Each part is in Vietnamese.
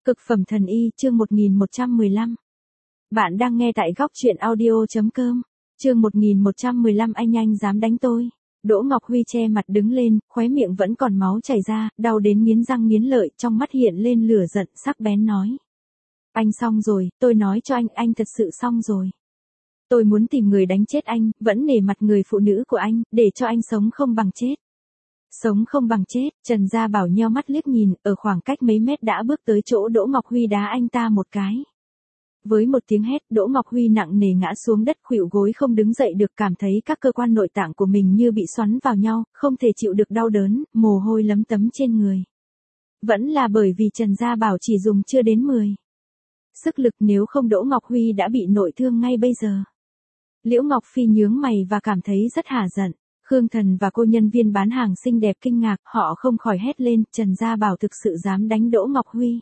Cực phẩm thần y, chương 1115. Bạn đang nghe tại góc truyện audio.com. Chương 1115 anh dám đánh tôi. Đỗ Ngọc Huy che mặt đứng lên, khóe miệng vẫn còn máu chảy ra, đau đến nghiến răng nghiến lợi, trong mắt hiện lên lửa giận, sắc bén nói. Anh xong rồi, tôi nói cho anh thật sự xong rồi. Tôi muốn tìm người đánh chết anh, vẫn nể mặt người phụ nữ của anh, để cho anh sống không bằng chết. Sống không bằng chết, Trần Gia Bảo nheo mắt liếc nhìn, ở khoảng cách mấy mét đã bước tới chỗ Đỗ Ngọc Huy đá anh ta một cái. Với một tiếng hét, Đỗ Ngọc Huy nặng nề ngã xuống đất, khuỵu gối không đứng dậy được, cảm thấy các cơ quan nội tạng của mình như bị xoắn vào nhau, không thể chịu được đau đớn, mồ hôi lấm tấm trên người. Vẫn là bởi vì Trần Gia Bảo chỉ dùng chưa đến 10 sức lực, nếu không Đỗ Ngọc Huy đã bị nội thương ngay bây giờ. Liễu Ngọc Phi nhướng mày và cảm thấy rất hả giận. Khương Thần và cô nhân viên bán hàng xinh đẹp kinh ngạc, họ không khỏi hét lên, Trần Gia Bảo thực sự dám đánh Đỗ Ngọc Huy.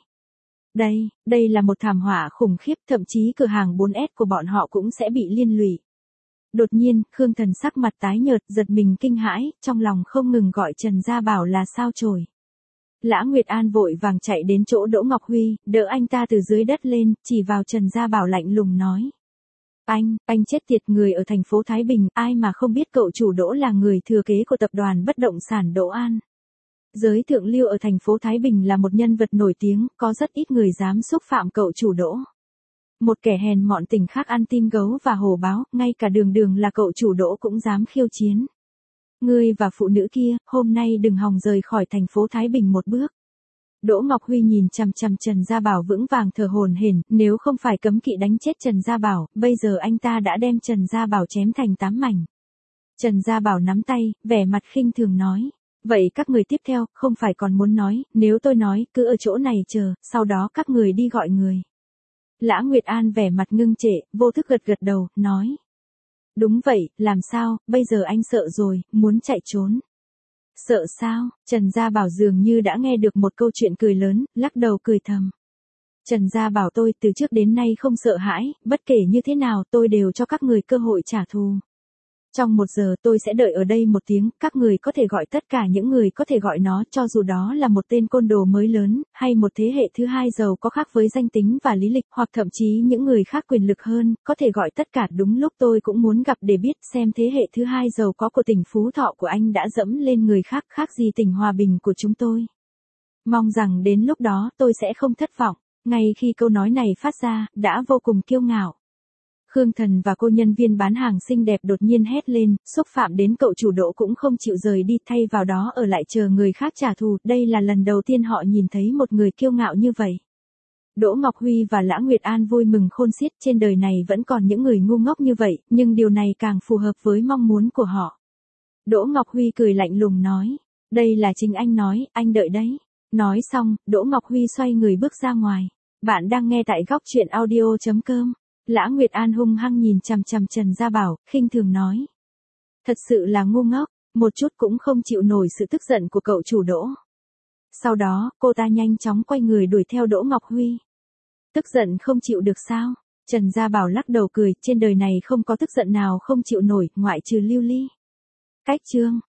Đây là một thảm họa khủng khiếp, thậm chí cửa hàng 4S của bọn họ cũng sẽ bị liên lụy. Đột nhiên, Khương Thần sắc mặt tái nhợt, giật mình kinh hãi, trong lòng không ngừng gọi Trần Gia Bảo là sao chổi. Lã Nguyệt An vội vàng chạy đến chỗ Đỗ Ngọc Huy, đỡ anh ta từ dưới đất lên, chỉ vào Trần Gia Bảo lạnh lùng nói. Anh chết tiệt, người ở thành phố Thái Bình, ai mà không biết cậu chủ Đỗ là người thừa kế của tập đoàn bất động sản Đỗ An. Giới thượng lưu ở thành phố Thái Bình là một nhân vật nổi tiếng, có rất ít người dám xúc phạm cậu chủ Đỗ. Một kẻ hèn mọn tình khác ăn tim gấu và hổ báo, ngay cả đường là cậu chủ Đỗ cũng dám khiêu chiến. Ngươi và phụ nữ kia, hôm nay đừng hòng rời khỏi thành phố Thái Bình một bước. Đỗ Ngọc Huy nhìn chằm chằm Trần Gia Bảo vững vàng thở hổn hển, nếu không phải cấm kỵ đánh chết Trần Gia Bảo, bây giờ anh ta đã đem Trần Gia Bảo chém thành 8 mảnh. Trần Gia Bảo nắm tay, vẻ mặt khinh thường nói, vậy các người tiếp theo, không phải còn muốn nói, nếu tôi nói, cứ ở chỗ này chờ, sau đó các người đi gọi người. Lã Nguyệt An vẻ mặt ngưng trệ, vô thức gật đầu, nói. Đúng vậy, làm sao, bây giờ anh sợ rồi, muốn chạy trốn. Sợ sao? Trần Gia Bảo dường như đã nghe được một câu chuyện cười lớn, lắc đầu cười thầm. Trần Gia Bảo, tôi từ trước đến nay không sợ hãi, bất kể như thế nào tôi đều cho các người cơ hội trả thù. Trong 1 giờ tôi sẽ đợi ở đây 1 tiếng, các người có thể gọi tất cả những người có thể gọi nó, cho dù đó là một tên côn đồ mới lớn, hay một thế hệ thứ hai giàu có khác với danh tính và lý lịch, hoặc thậm chí những người khác quyền lực hơn, có thể gọi tất cả. Đúng lúc tôi cũng muốn gặp để biết xem thế hệ thứ hai giàu có của tỉnh Phú Thọ của anh đã dẫm lên người khác, khác gì tỉnh Hòa Bình của chúng tôi. Mong rằng đến lúc đó tôi sẽ không thất vọng. Ngay khi câu nói này phát ra, đã vô cùng kiêu ngạo. Khương Thần và cô nhân viên bán hàng xinh đẹp đột nhiên hét lên, xúc phạm đến cậu chủ Đỗ cũng không chịu rời đi, thay vào đó ở lại chờ người khác trả thù, đây là lần đầu tiên họ nhìn thấy một người kiêu ngạo như vậy. Đỗ Ngọc Huy và Lã Nguyệt An vui mừng khôn xiết, trên đời này vẫn còn những người ngu ngốc như vậy, nhưng điều này càng phù hợp với mong muốn của họ. Đỗ Ngọc Huy cười lạnh lùng nói, đây là chính anh nói, anh đợi đấy. Nói xong, Đỗ Ngọc Huy xoay người bước ra ngoài. Bạn đang nghe tại góc truyện audio.com. Lã Nguyệt An hung hăng nhìn chằm chằm Trần Gia Bảo, khinh thường nói. Thật sự là ngu ngốc, một chút cũng không chịu nổi sự tức giận của cậu chủ Đỗ. Sau đó, cô ta nhanh chóng quay người đuổi theo Đỗ Ngọc Huy. Tức giận không chịu được sao? Trần Gia Bảo lắc đầu cười, trên đời này không có tức giận nào không chịu nổi, ngoại trừ Lưu Ly. Cách chương.